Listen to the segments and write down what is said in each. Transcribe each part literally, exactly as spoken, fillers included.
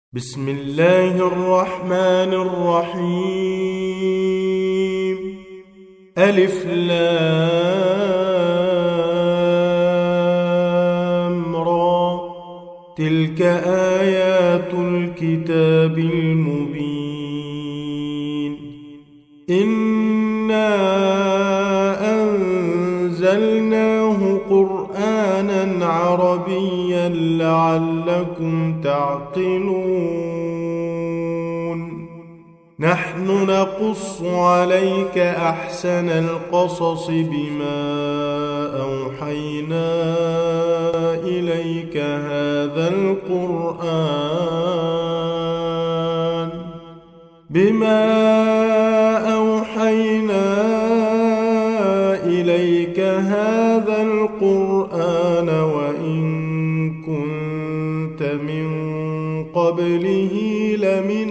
بسم الله الرحمن الرحيم. ألف لام را، تلك آيات الكتاب المبين. إنا أنزلناه قرآنا عربيا لعلكم تعقلون. نحن نقص عليك أحسن القصص بما أوحينا إليك هذا القرآن بما أوحينا إليك هذا القرآن وإن كنت من قبله لمن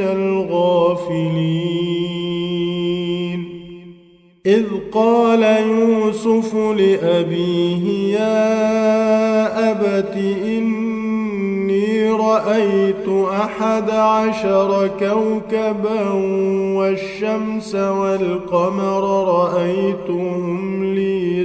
الغافلين. إذ قال يوسف لأبيه يا أبت إني رأيت أحد عشر كوكبا والشمس والقمر رأيتهم لي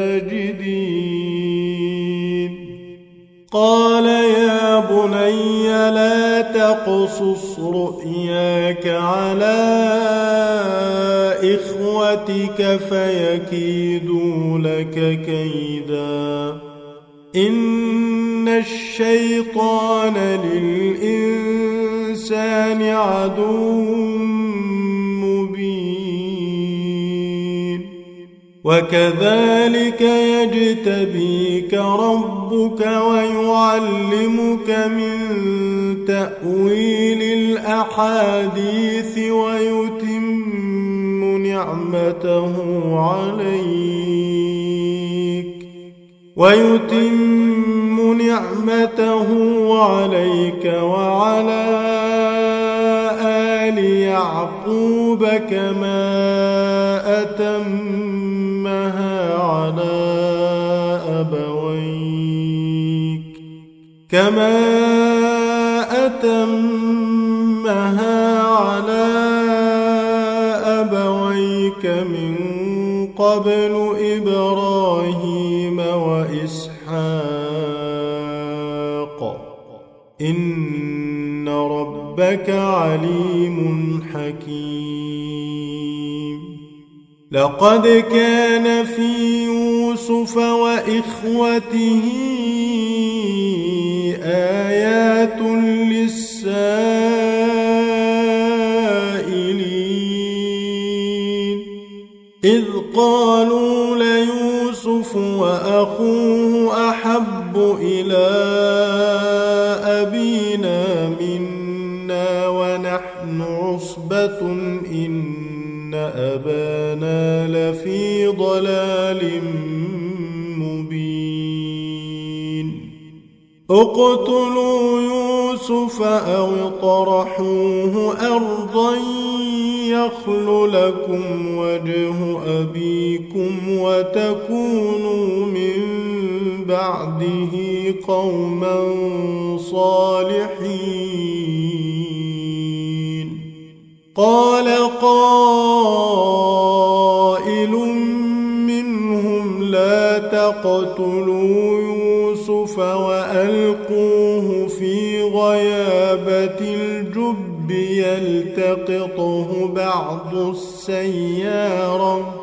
ساجدين. قال يا بني لا تقصص رؤياك على إخوتك فيكيدوا لك كيدا. إن الشيطان للإنسان عدو مبين. وكذلك يجتبيك ربك ويعلمك من تأويل الأحاديث ويتم نعمته عليك ويتم نعمته عليك وعلى آل يعقوب كما أتمها على أبويك كما أتمها على أبويك من قبل إبراهيم وإسحاق إن ربك عليم حكيم. لقد كان في يوسف وإخوته آيات للسائلين إذ قالوا ليوسف وأخوه أحب إلى أبينا منا ونحن عصبة إن أبانا لفي ضلال مبين. اقتلوا يوسف أو اطرحوه أرضا يخل لكم وجه أبيكم وتكونوا من بعده قوما صالحين. قال قائل منهم لا تقتلوا يوسف وألقوه في غيابة الجب يلتقطه بعض السيارة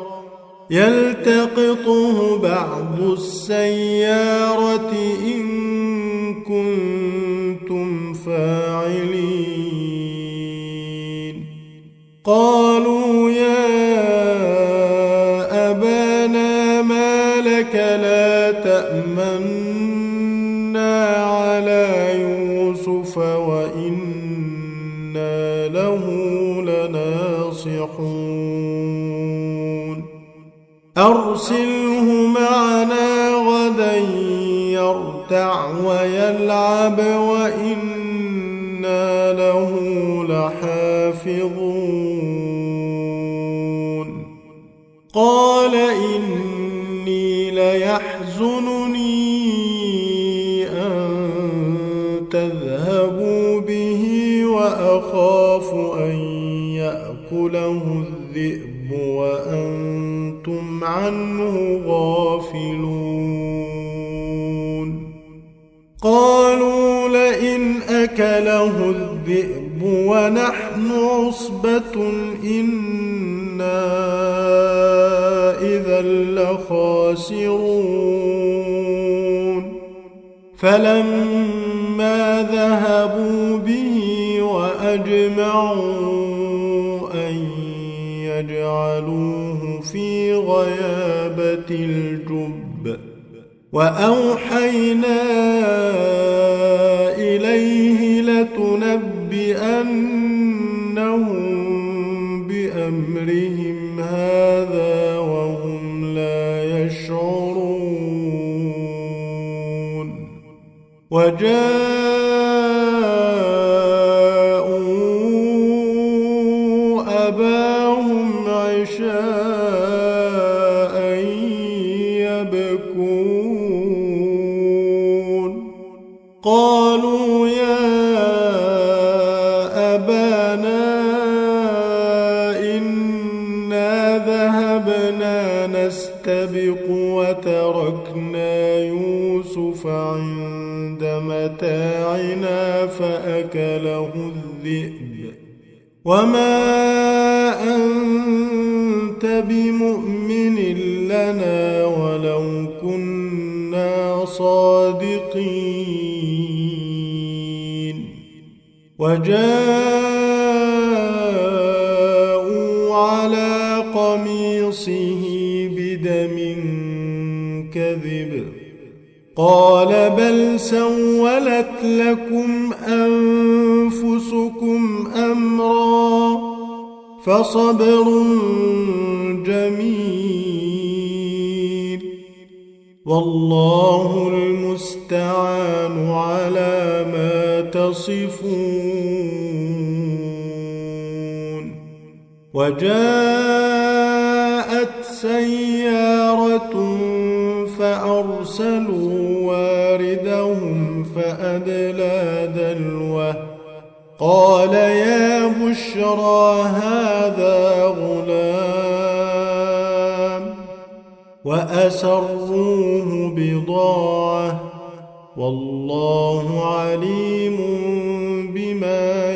يلتقطه بعض السيارة إن كنتم فاعلين. قالوا يا أبانا ما لك لا تأمنا على يوسف وإنا له لناصحون. أرسله معنا غدا يرتع ويلعب وإنا له لحافظون. قال إني ليحزنني أن تذهبوا به وأخاف أن يأكله الذئب وأنتم عنه غافلون قالوا لئن أكله الذئب ونحن عصبة إنا إذا لخاسرون فلما ذهبوا به وأجمعوا أن يجعلوه في غيابة الجب وأوحينا إليه لتنبئنهم بأمرهم هذا وهم لا يشعرون وجاءوا أباهم عشاء يبكون قالوا يا أبانا إنا ذهبنا نستبق وتركنا يوسف عند متاعنا فأكله الذئب وما أنت بمؤمن لنا ولو كنا صادقين وجاءوا على قميصه بدم كذب قال بل سولت لكم أنفسكم أمرا فصبر جميل والله المستعان على ما تصفون وجاءت سيارة فأرسلوا واردهم فأدلى دلوه قال يا بشرى هذا غلام وأسروه بضاعة والله عليم بما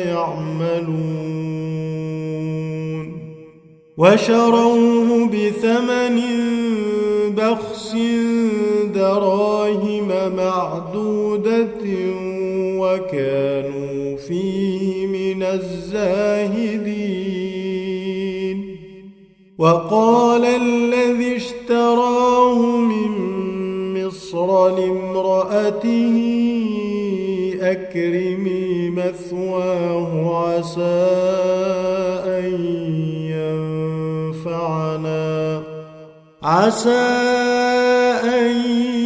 يعملون وشروه بثمن بخس دراهم معدودة وكانوا فيه من الزاهدين وقال الذي اشتراه من مصر لامرأته أكرمي مثواه عسى أن ينفعنا عسى أن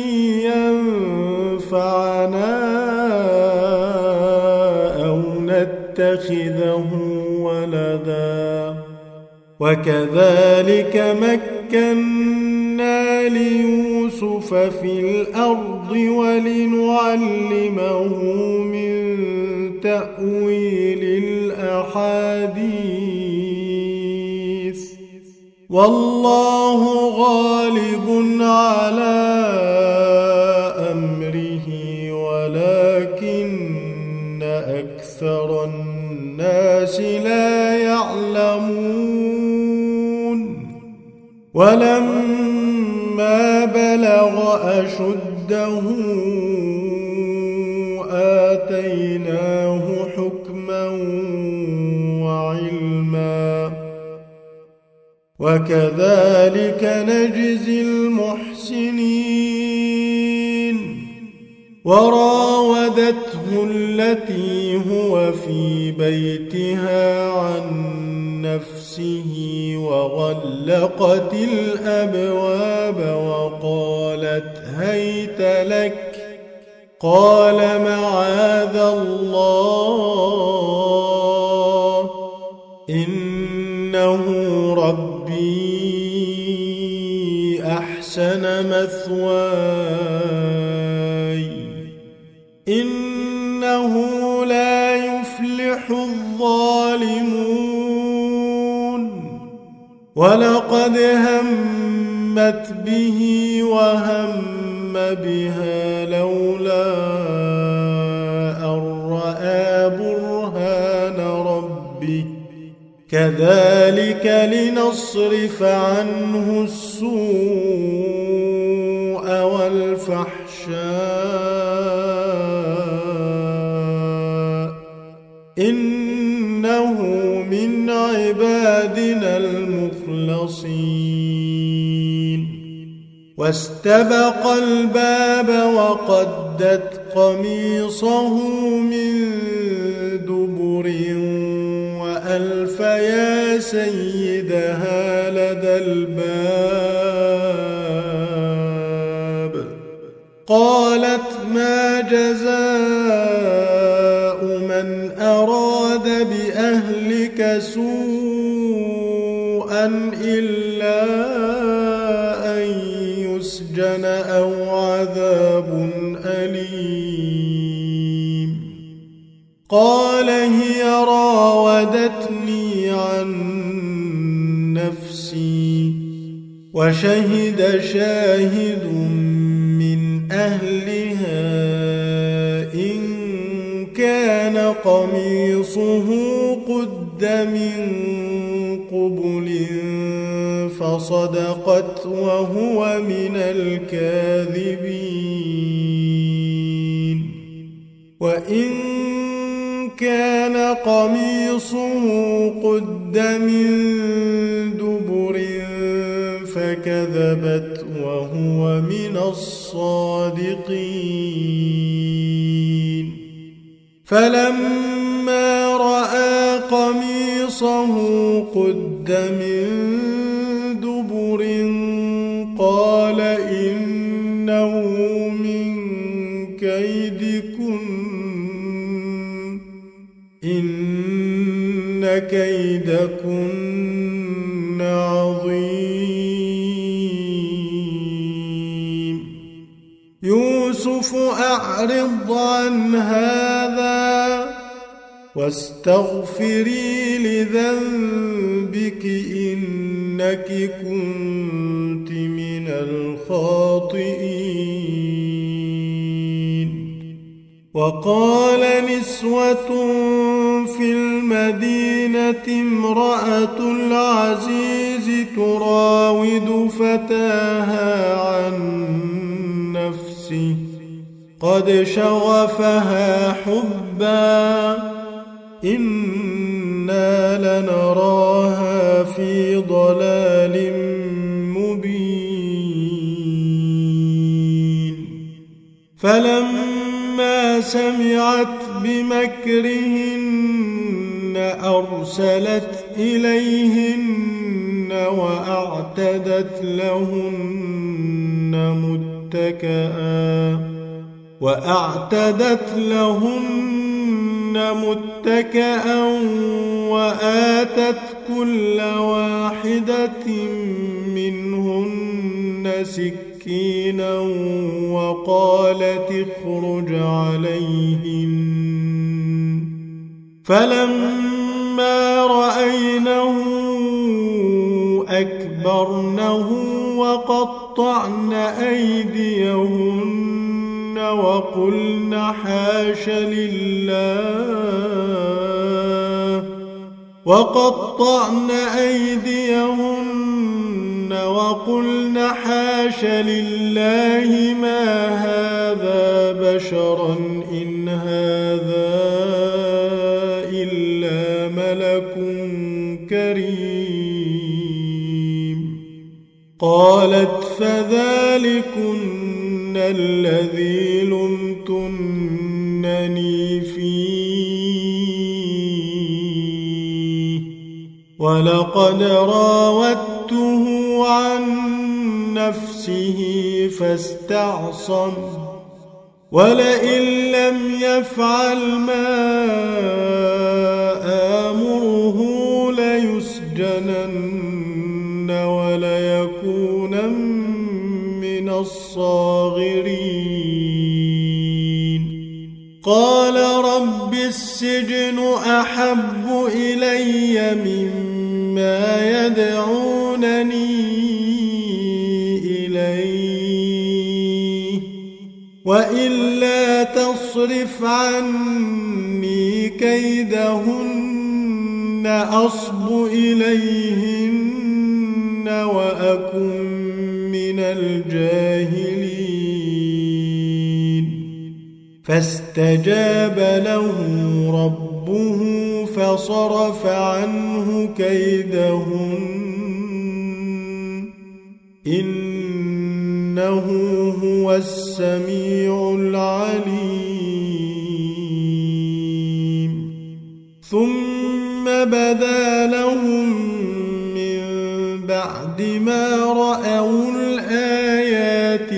ينفعنا أو نتخذه ولدا وكذلك مكنا ليوسف في الأرض ولنعلمه من تأويل الأحاديث والله غالب على أمره ولكن أكثر الناس لا يعلمون ولما بلغ أشده آتيناه حكما وعلما وكذلك نجزي المحسنين وراودته التي هو في بيتها عن نفسه وغلقت الأبواب وقالت هيت لك قال معاذ الله إنه ربي أحسن مثواي إنه لا يفلح يفلح الظالمون ولقد همت به وهم بها لولا أن رأى برهان ربه كذلك لنصرف عنه السوء والفحشاء إنه من عبادنا المخلصين واستبق الباب وقدت قميصه من دبر وألف يا سيدها لدى الباب قالت ما جزاء من أراد بأهلك سوءا إلا أن يسجن أو عذاب أليم قال هي راودتني عن نفسي وشهد شاهد من أهلها إن كان قميصه قد من قبل فصدقت وهو من الكاذبين وإن كان قميصه قد من دبر فكذبت وهو من الصادقين فلما رأى قميصه قد من دبر قال إنه من كيدكن إن كيدكن عظيم يوسف أعرض عن هذا واستغفري لذنبك إنك كنت من الخاطئين وقال نسوة في المدينة امرأة العزيز تراود فتاها عن نفسه قد شغفها حبا إنا لنراها في ضلال مبين فلما سمعت بمكرهن أرسلت إليهن وأعتدت لهن متكئا وأعتدت لهن متكئا وآتت كل واحدة منهن سكينا وقالت اخرج عليهن فلما رأينه أكبرنه وقطعن أيديهن وقلن حاش لله وقطعن أيديهن وقلن حاش لله ما هذا بشرا إن هذا إلا ملك كريم قالت فذلكن الذي لمتنني فيه ولقد راودته عن نفسه فاستعصم ولئن لم يفعل ما آمره ليسجنن وليكونن من الصاغرين قال رب السجن أحب إلي مما يدعونني إليه وإلا تصرف عني كيدهن أصب إليهن وأكن من الجاهلين فاستجاب له ربه فصرف عنه كيدهن إنه هو السميع العليم ثم بدا لهم من بعد ما رأوا الآيات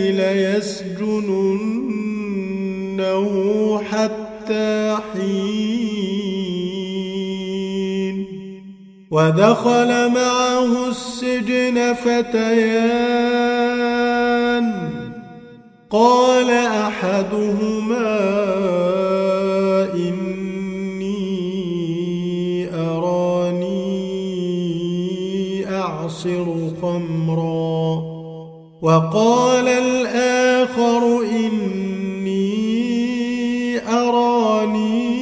ليسجننه حتى حين ودخل معه السجن فتيان قال أحدهما إني أراني أعصر خمرا وقال الآخر إني أراني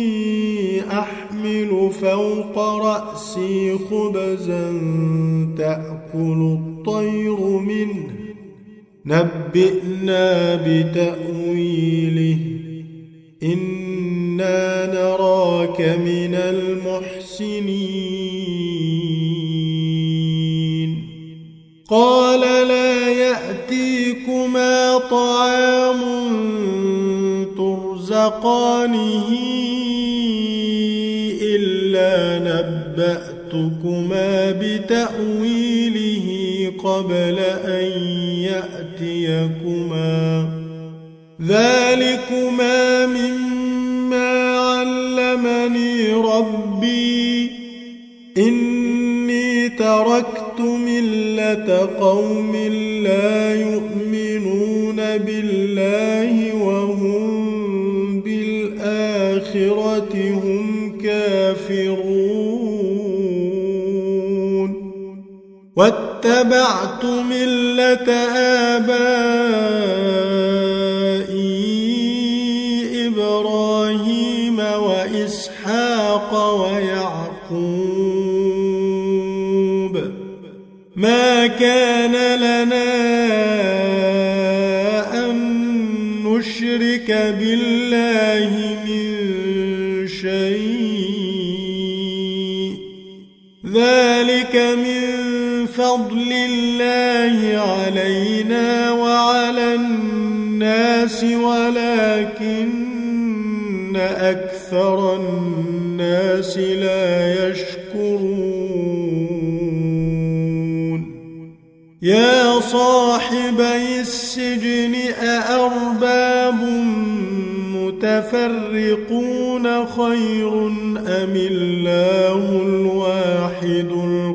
أحمل فوق رأسي خبزا تأكل الطير منه نبئنا بتأويله إنا نراك من المحسنين قال لا يأتيكما طعام ترزقانه إلا نبأتكما بتأويله قبل أن يأتيكما ذلكما مما علمني ربي إني تركت ملة قوم لا يؤمنون بالله وهم بالآخرة هم كافرون واتبعت ملة آبائي إبراهيم وإسحاق ويعقوب ما كان لنا أن نشرك بالله من شيء ذلك من فضل الله علينا وعلى الناس ولكن أكثر الناس لا يشكرون يا صاحبي السجن أأرباب متفرقون خير أم الله الواحد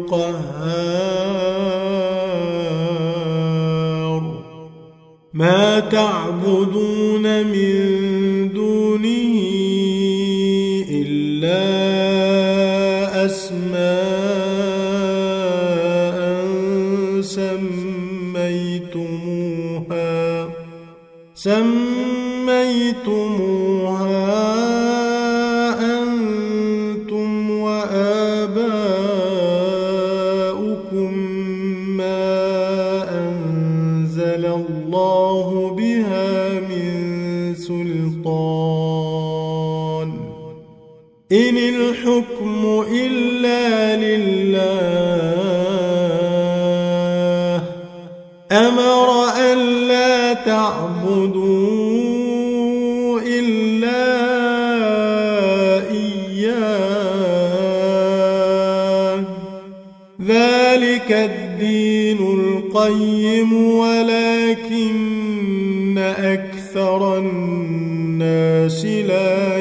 القهار ما تعبدون من دونه إلا أسماء سميتموها سميتموها أنتم وآباؤكم ما أنزل الله بها من سلطان إن الحكم إلا لله أمر ألا تعبدوا إلا إياه ذلك الدين القيم ولكن أكثر الناس لا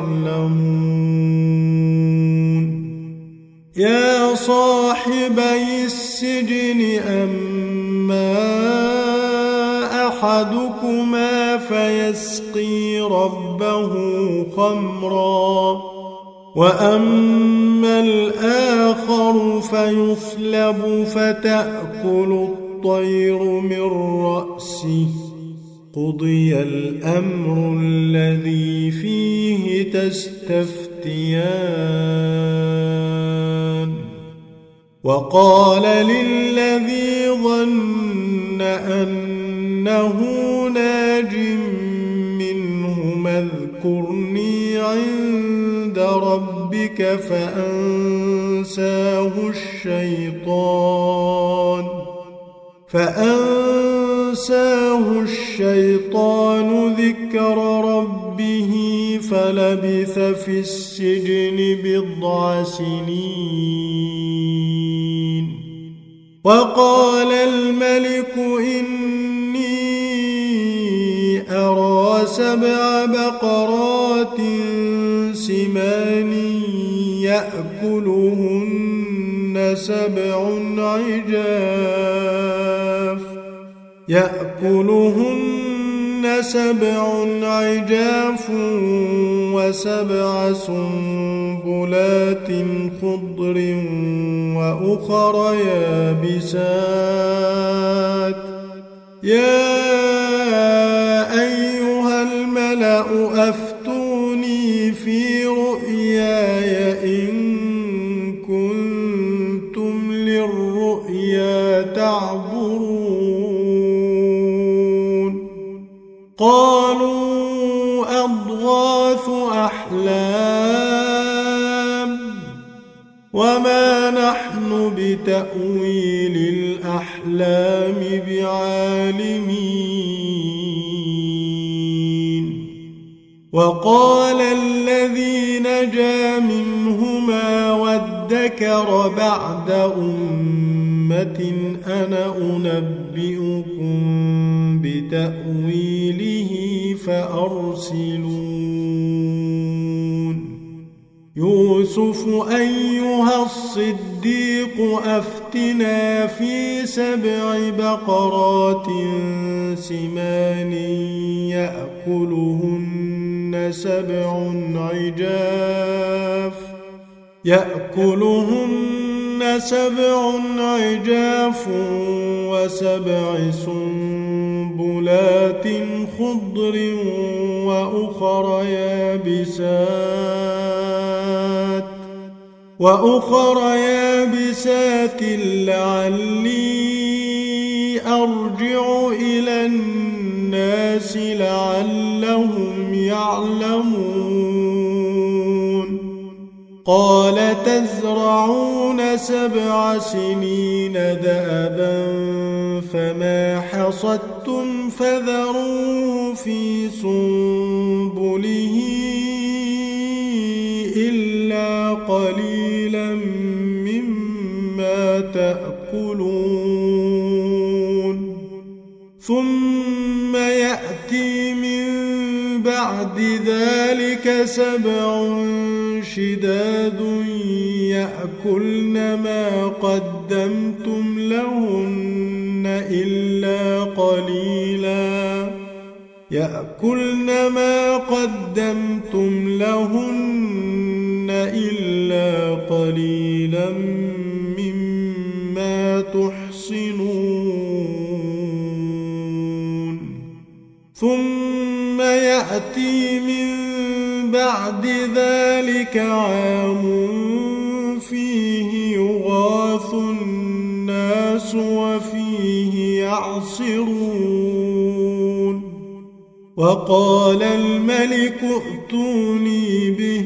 يعلمون يا صاحبي السجن أما أحدكما فيسقي ربه خمرا وأما الآخر فيصلب فتأكل الطير من رأسه قضي الأمر الذي فيه تستفتيان وقال للذي ظن أنه ناج منهما اذكرني عند ربك فأنساه الشيطان فأنساه الشيطان ذكر ربه فلبث في السجن بضع سنين وقال الملك إني أرى سبع بقرات سمان يأكلهن سبع عجاف يأكلهن سبع عجاف وسبع سنبلات خضر وأخر يابسات يا أيها الملأ أفتوني في رؤياي إن كنتم للرؤيا تعبرون قالوا أضغاث أحلام وما نحن بتأويل الأحلام بعالمين وقال الذي نجا منهما وادكر بعد أمة أنا أنبئكم بتأويله فأرسلون يوسف أيها الصديق أفتنا في سبع بقرات سمان يأكلهن سبع عجاف يأكلهن سبع عجاف وسبع سنبلات خضر وأخر يابسات وأخر يابسات لعلي أرجع إلى الناس لعلهم يعلمون قال تزرعون سبع سنين دأبا فما حصدتم فذروه في سنبله إلا قليلا مما تأكلون ثم يأتي من بعد ذلك سبع شداد يأكلن ما قدمتم لهن إلا قليلا يأكلن ما قدمتم لهن إلا قليلا مما تحصنون ثم يأتي من بعد ذلك عام فيه يغاث الناس وفيه يعصرون وقال الملك ائتوني به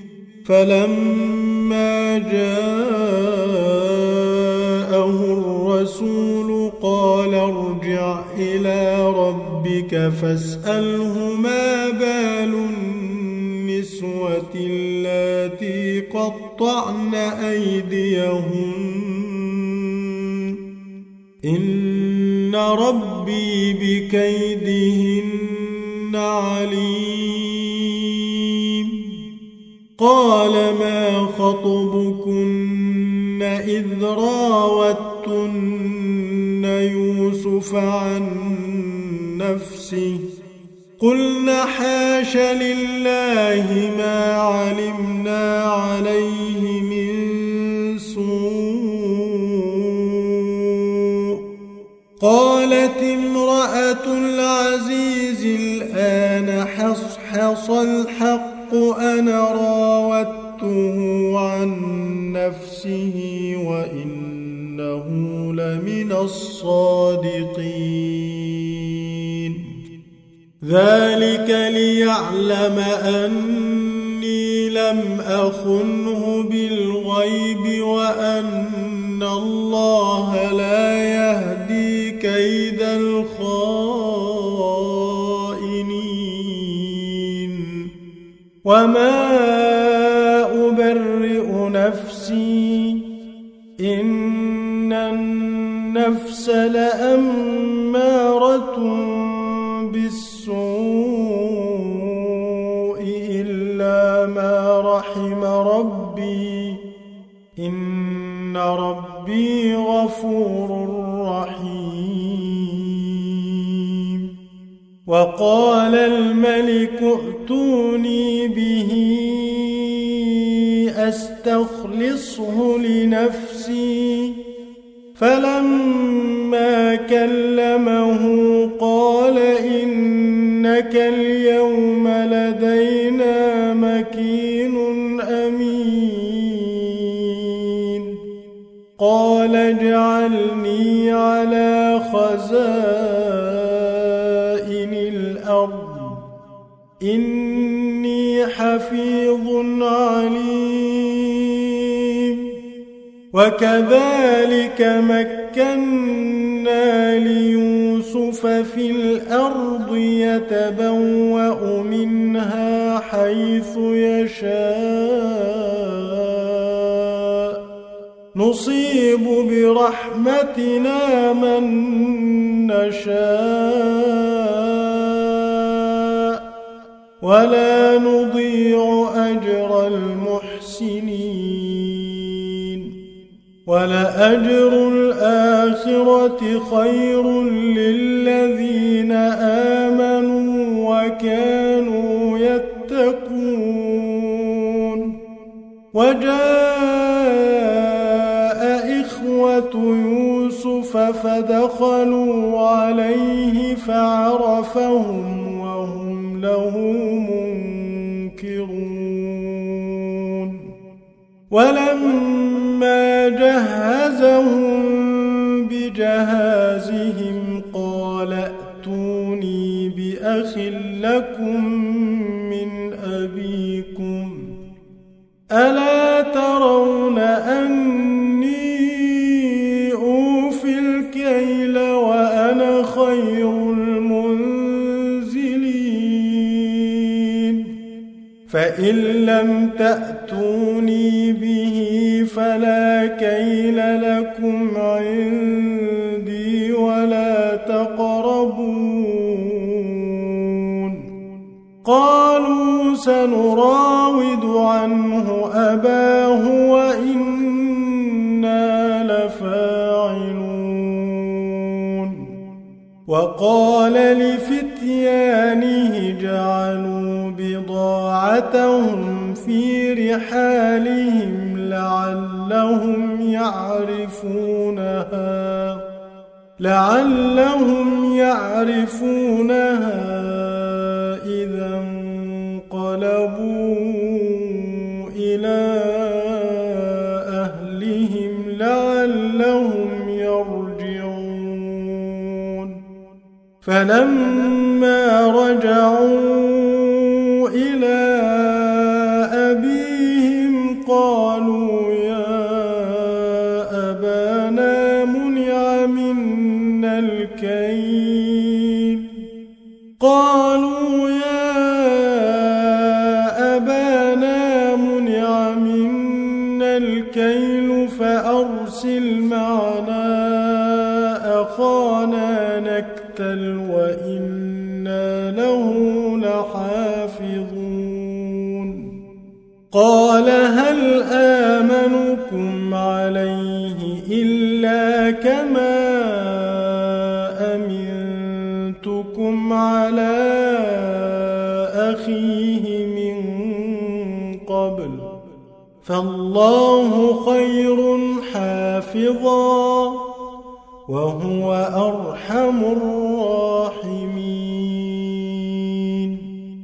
فلما جاءه الرسول قال ارجع إلى ربك فاسأله ما بال النسوة اللاتي قطعن أيديهن إن ربي بكيدهن عليم قال ما خطبكن إذ راوتن يوسف عن نفسه قلنا حاش لله ما علمنا عليه من سوء. قالت امرأة العزيز الآن حصحص الحق أنا راودته عن نفسه وإنه لمن الصادقين. ذلك ليعلم أني لم أخنه بالغيب وأن الله لا يهدي كيد الخائنين. وما أبرئ نفسي إن النفس لأمارة بالسوء إلا ما رحم ربي إن ربي غفور رحيم. وقال الملك ائتوني به أستخلصه لنفسي. فلما كلمه قال إنك اليوم لدينا مكين أمين. قال اجعلني على خزائن الأرض إني حفيظ عليم. وكذلك مكنا ليوسف في الأرض يتبوأ منها حيث يشاء نصيب برحمتنا من نشاء ولا نضيع أجر المحسنين. ولأجر الآخرة خير للذين آمنوا وكانوا يتقون. وجاء إخوة يوسف فدخلوا عليه فعرفهم وهم له منكرون. ولما جهزهم بجهازهم قال ائتوني بأخ لكم من أبيكم ألا ترون أني أوفي الكيل وأنا خير المنزلين. فإن لم تأتوني به فلا كيل لكم عندي ولا تقربون. قالوا سنراود عنه أباه وإنا لفاعلون. وقال لفتيانه جعلوا بضاعتهم في رحالهم لعلهم يعرفونها لعلهم يعرفونها إذا انقلبوا إلى أهلهم لعلهم يرجعون. فلما رجعوا إلى أبيهم قالوا يا أبانا منع منا الكيل قالوا يا أبانا منع منا الكيل فأرسل معنا أخانا نكتل وإنا له لحافظون. قال هل آمنكم عليه إلا كما أمنتكم على فالله خير حافظا وهو أرحم الراحمين.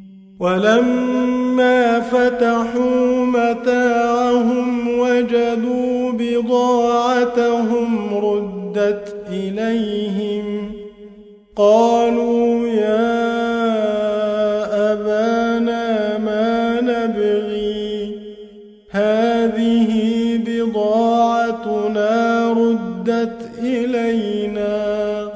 ولما فتحوا متاعهم وجدوا بضاعتهم ردت إليهم قالوا يا أبانا ما نبغي هذه بضاعتنا ردت إلينا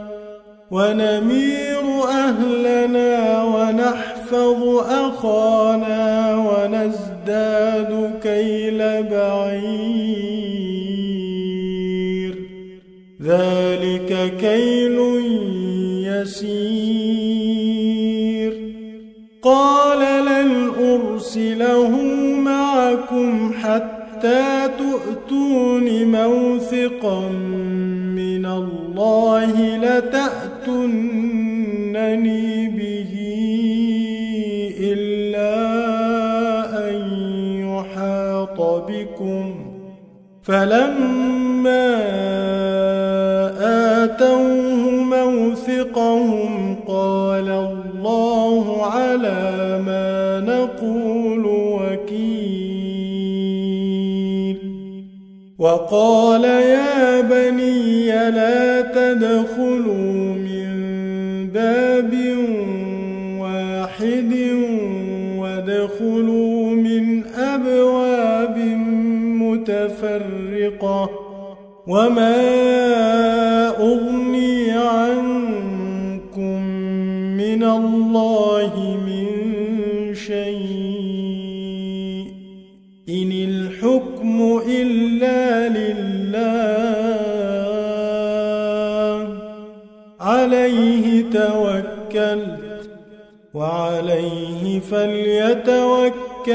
ونمير أهلنا ونحفظ أخانا ونزداد كيل بعير ذلك كيل يسير. قال لن أرسله معكم حتى تؤتون موثقا من الله لتأتونني به إلا أن يحاط بكم. فلما آتوه موثقهم قال الله على ما نقول وكيل. وقال يا بني لا تدخلوا من باب واحد وادخلوا من أبواب متفرقة وما أغني عنكم من الله من شيء إن الحكم إلا لله عليه توكلت وعليه فليتوكل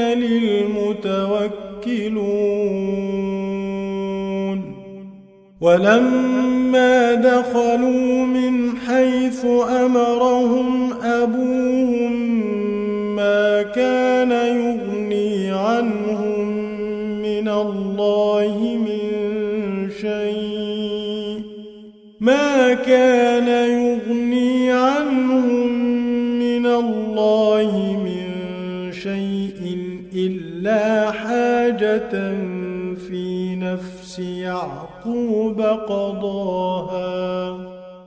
المتوكلون. ولما دخلوا من حيث أمرهم أبوهم ما كان يغني عنهم من الله من شيء ما كان يغني عنهم من الله من شيء إلا حاجة في نفس يعقوب قضاها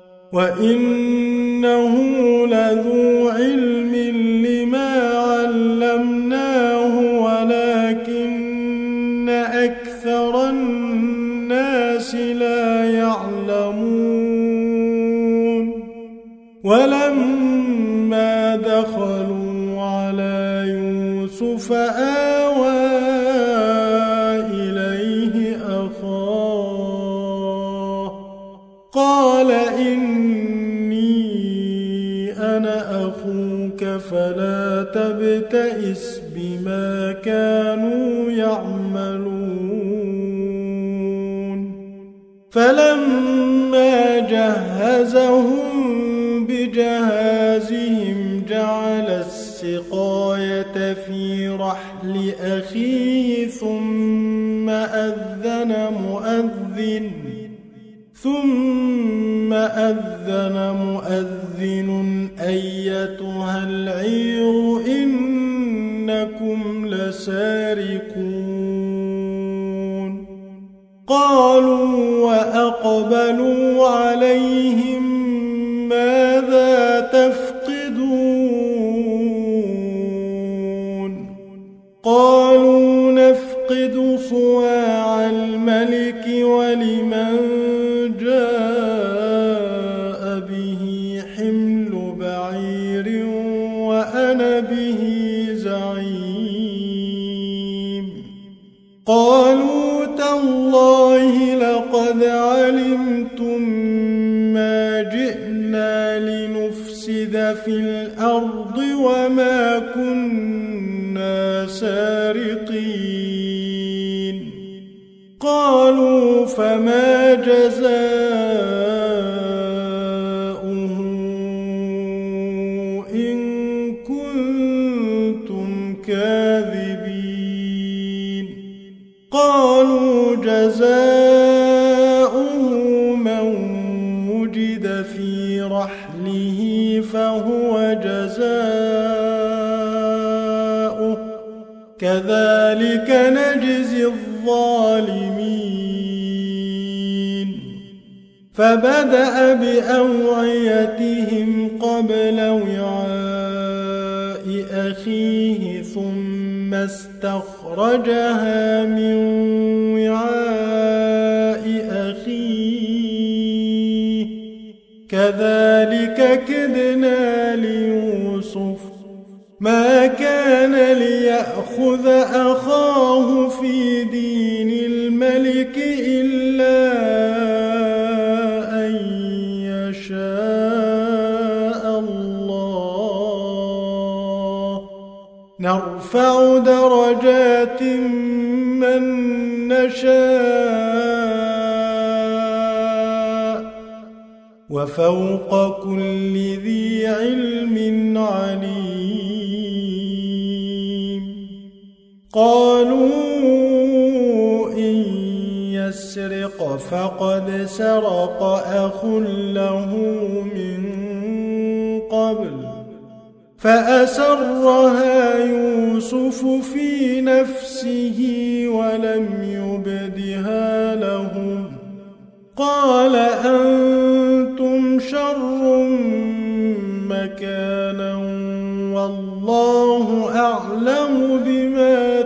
وإنه لذو علم لما علمناه ولكن أكثر الناس لا يعلمون. ولما دخلوا على يوسف آوى إليه أخاه قال إني أنا أخوك فلا تبتئس بما كانوا يعملون. فلما جهزهم بجهازهم جعل السقاية في رحل أخيه ثم أذن مؤذن ثم أذن مؤذن أيتها العير إنكم لسارقون. قالوا وأقبلوا عليهم ماذا تفقدون قالوا نفقد صواع الملك ولمن جاء به حمل بعير وأنا به زعيم. قالوا تالله لقد علمتم ما جئنا لنفسد في الأرض وما كنا سارقين. قالوا فما جزاؤه إن كنتم كاذبين. قالوا جزاؤه من وجد في رحله فهو جزاؤه كذلك نجزي الظالمين فبدأ بأوعيتهم قبل وعاء أخيه ثم استخرجها من وعاء أخيه كذلك كدنا ليوسف ما كان ليأخذ أخاه في دين الملك إلا أن يشاء الله نرفع درجات من نشاء وفوق كل ذي علم عليم قالوا إن يسرق فقد سرق أخ له من قبل فأسرها يوسف في نفسه ولم يبدها لهم قال أنتم شر مكانا والله أعلم بما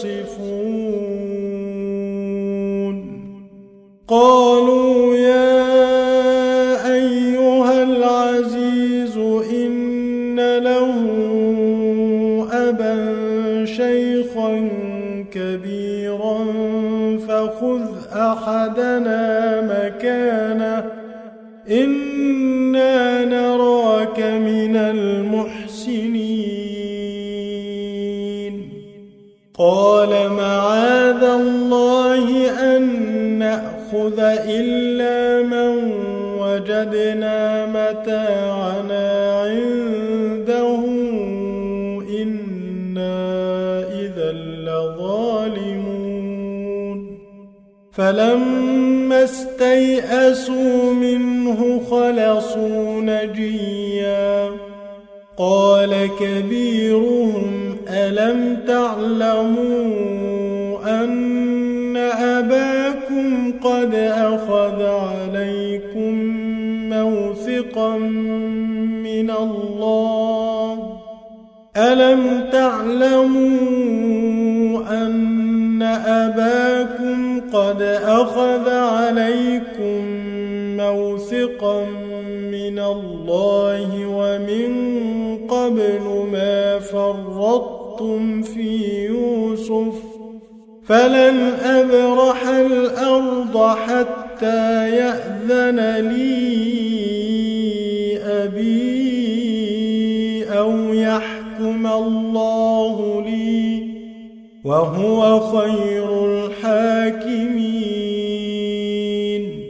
تصفون قالوا يا أيها العزيز إن له أبا شيخا كبيرا فخذ أحدنا مكانه إنا نراك من المحسنين قال معاذ الله أن نأخذ إلا من وجدنا متاعنا عنده إنا إذا لظالمون فلما استيئسوا منه خلصوا نجيا قال كبيرهم ألم تعلموا أن أباكم قد أخذ عليكم موثقا من الله ألم تعلموا أن أباكم قد أخذ عليكم موثقا من الله ومن قبل ما فرطتم في يوسف فلن أبرح الأرض حتى يأذن لي أبي أو يحكم الله لي وهو خير الحاكمين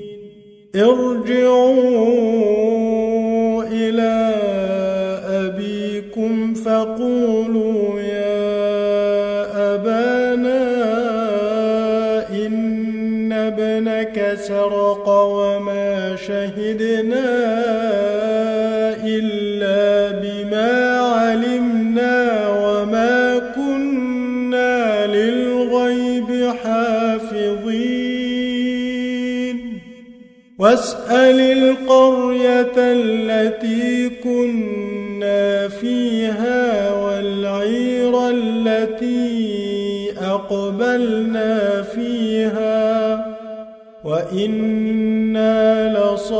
ارجعوا إلى أبيكم فقولوا يا أبانا إن ابنك سرق وما شهدنا إلا بما علمنا وما كنا للغيب حافظين واسأل القرية التي كنا فيها والعير التي أقبلنا فيها وإنا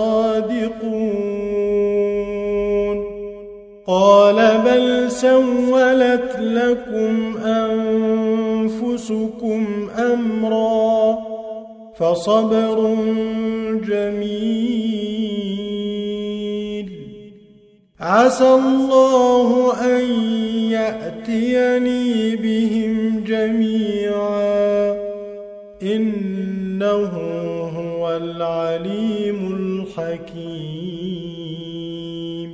لصادقون قال بل سولت لكم أنفسكم أمرا فصبر جميل عسى الله أن يأتيني بهم جميعا إنه هو العليم الحكيم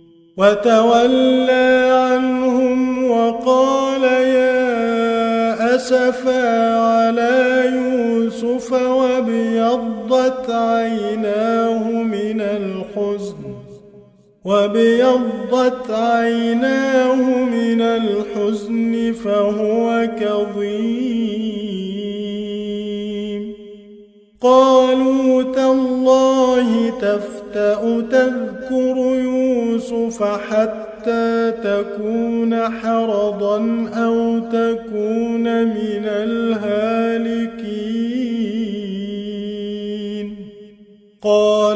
وتولى عنهم وقال يا أسفا على يوسف وابيضت عيناه من الحزن وابيضت عيناه من الحزن فهو كظيم. قالوا تالله تفتأ تذكر يوسف حتى تكون حرضا أو تكون من الهالكين. قال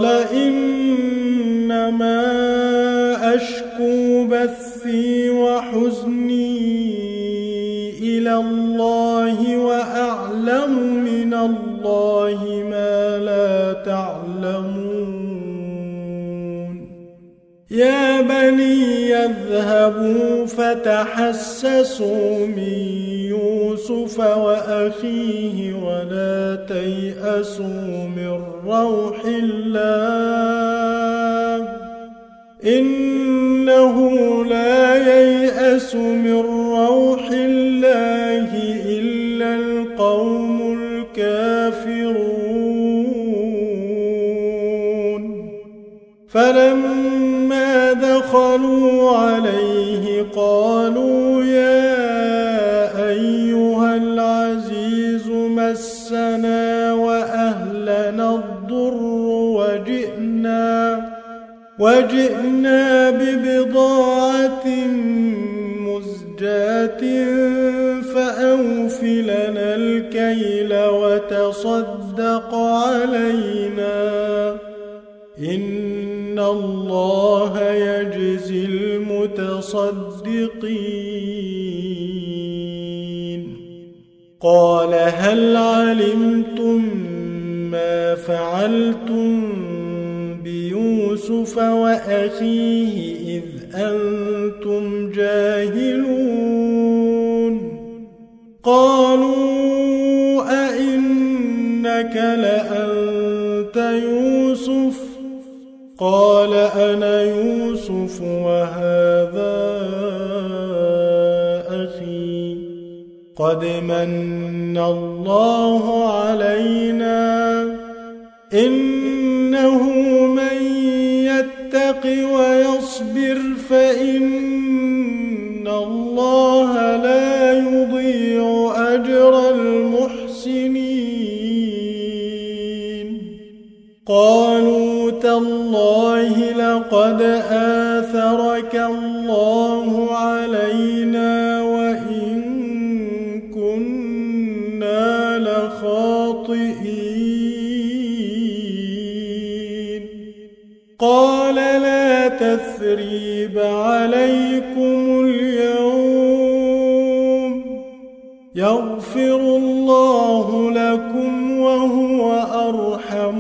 إنما أشكو بثي وحزني إلى الله وأعلم من الله ما لا تعلمون. يا بني اذهبوا فتحسسوا من يوسف وأخيه ولا تيأسوا من روح الله إنه لا ييأس من روح الله إلا القوم الكافرون. فلما دخلوا عليه قالوا يا أيها العزيز مسنا وأهلنا الضر وجئنا وجئنا ببضاعة مزجاة فأوف لنا الكيل وتصدق علينا إن الله يجزي المتصدقين. قال هل علمتم ما فعلتم بيوسف وأخيه إذ أنتم جاهلون؟ قالوا أئنك لأنت يوسف؟ قال أنا يوسف وهذا أخي قد من الله علينا إنه من يتق ويصبر فإن الله لا يضيع أجر المحسنين. قالوا تالله لقد آثرك الله علينا وإن كنا لخاطئين. قال لا تثريب عليكم اليوم يغفر الله لكم وهو أرحم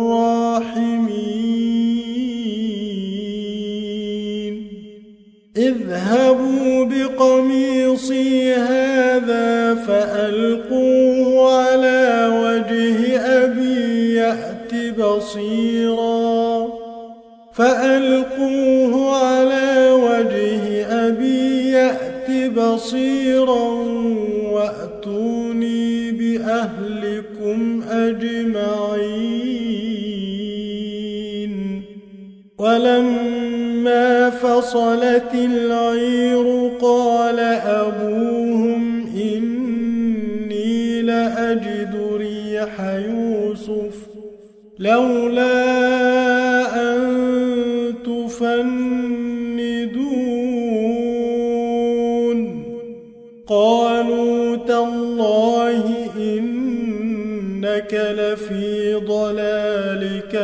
الراحمين. اذهبوا بقميصي هذا فألقوه على وجه أبي يأت بصيرا فألقوه على وجه أبي يأت بصيرا وأتوني بأهلكم أجمعين. ولما فصلت العير قال أبوهم إني لأجد ريح يوسف لولا أن تفندون. قالوا تالله إنك لفي ضلالك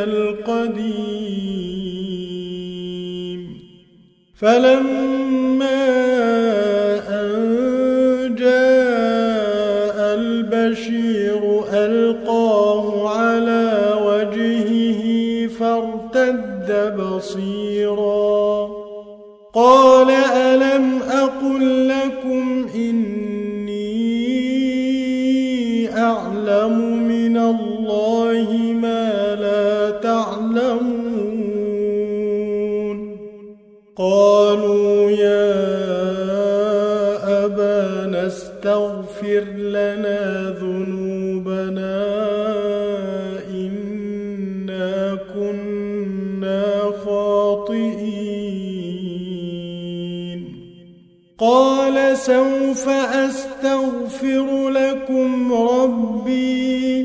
القديم. فلما أن جاء البشير ألقاه على وجهه فارتد بصيرا قال ألم أقل لكم إني أعلم من الله ما لا تعلمون. قالوا يا أبانا استغفر لنا ذنوبنا قال سوف أستغفر لكم ربي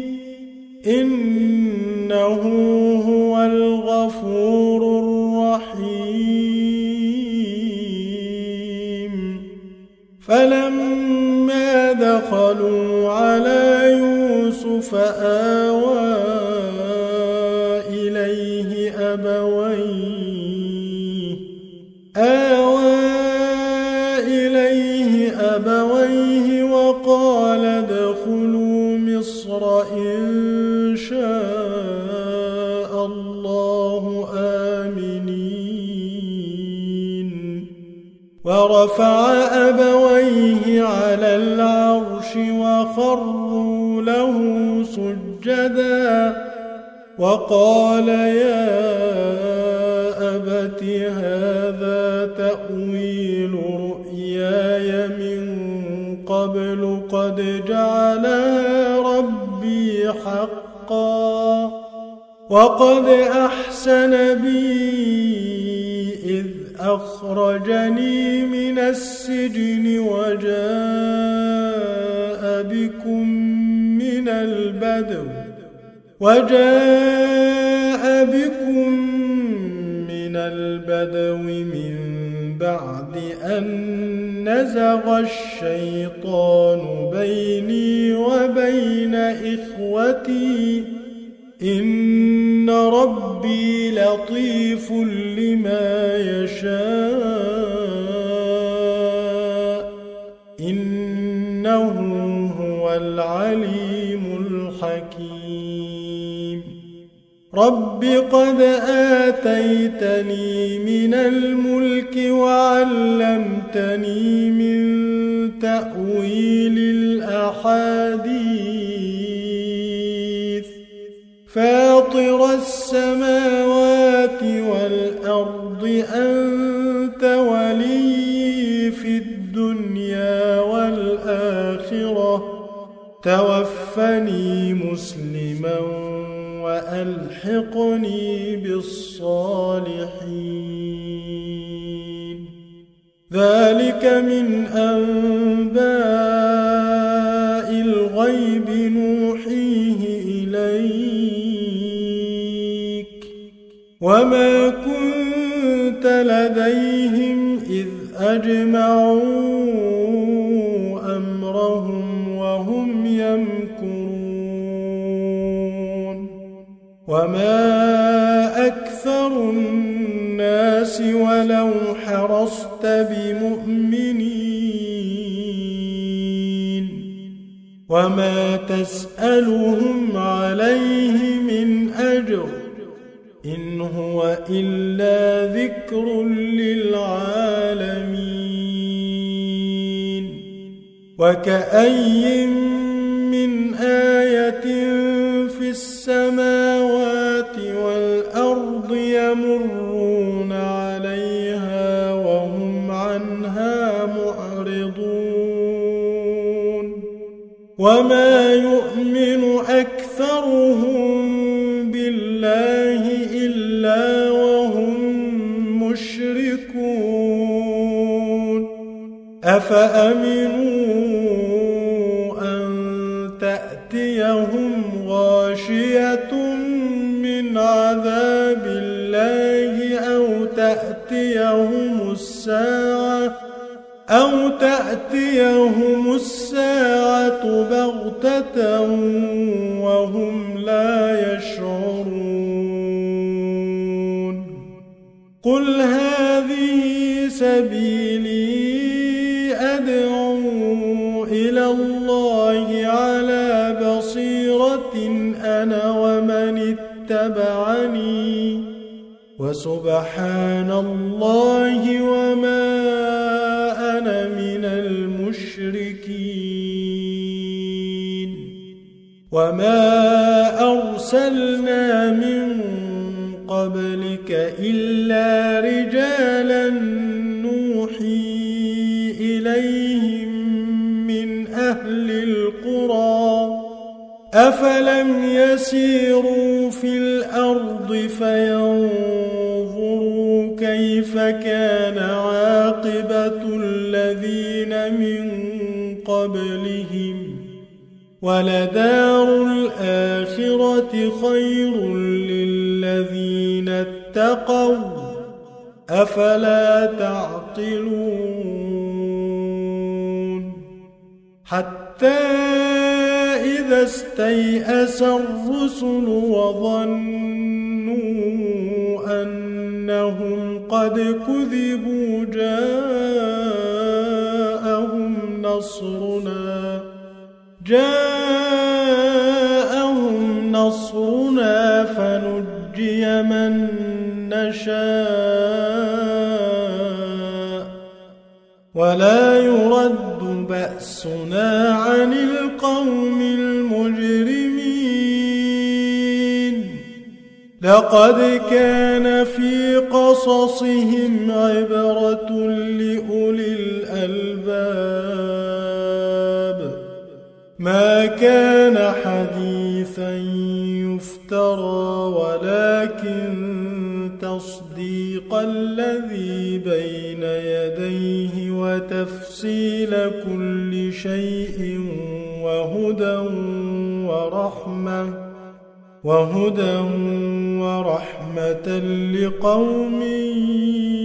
إنه هو الغفور الرحيم فلما دخلوا على يوسف آوى إليه أبويه آوى إليه أبويه وقال ادخلوا مصر إن شاء الله آمنين ورفع أبويه على العرش وخروا له سجدا وقال يا أبت هذا تأويل رؤياي من قبل قد جعلها ربي حقا وقد أحسن بي إذ أخرجني من السجن وجاء بكم من البدو وجاء بكم من البدو من بعد أن نزغ الشيطان بيني وبين إخوتي إن ربي لطيف لما يشاء إنه هو العليم الحكيم رب قد آتيتني من الملك وعلمتني من تأويل الأحاديث فاطر السماوات والأرض أنت ولي في الدنيا والآخرة توفني مسلما وألحقني بالصالحين ذلك من أنباء الغيب نوحيه إليك وما كنت لديهم إذ أجمعوا أمرهم وهم يمكرون وما أكثر الناس ولو حرصت بمؤمنين وما تسألهم عليه من أجر إن هو إلا ذكر للعالمين وكأي من آية في السماوات والأرض يمرون عليها وهم عنها معرضون وما يؤمن أكثرهم بالله إلا وهم مشركون أفأمنوا أن تأتيهم غاشية من عذاب الله أو تأتيهم الساعة أو تأتيهم الساعة بغتة وهم لا يشعرون قل هذه سبيلي أدعو إلى الله على بصيرة أنا ومن اتبعني وسبحان الله وما أنا من المشركين وما أرسلنا من قبلك إلا رجالا نوحي إليهم من أهل القرى أفلم يسيروا في الأرض فينظروا كيف كان عاقبة الذين من قبلهم ولدار الآخرة خير للذين اتقوا أفلا تعقلون حتى إذا استيأس الرسل وظنوا أنهم قد كذبوا جاءهم نصرنا جاءهم نصرنا فنجي من نشاء ولا يرد بأسنا عن القوم المجرمين لقد كان في قصصهم عبرة لأولي الألباب ما كان حديثا يفترى ولكن تصديق الذي بين يديه وتفصيل كل شيء وهدى ورحمة وهدى ورحمة لقوم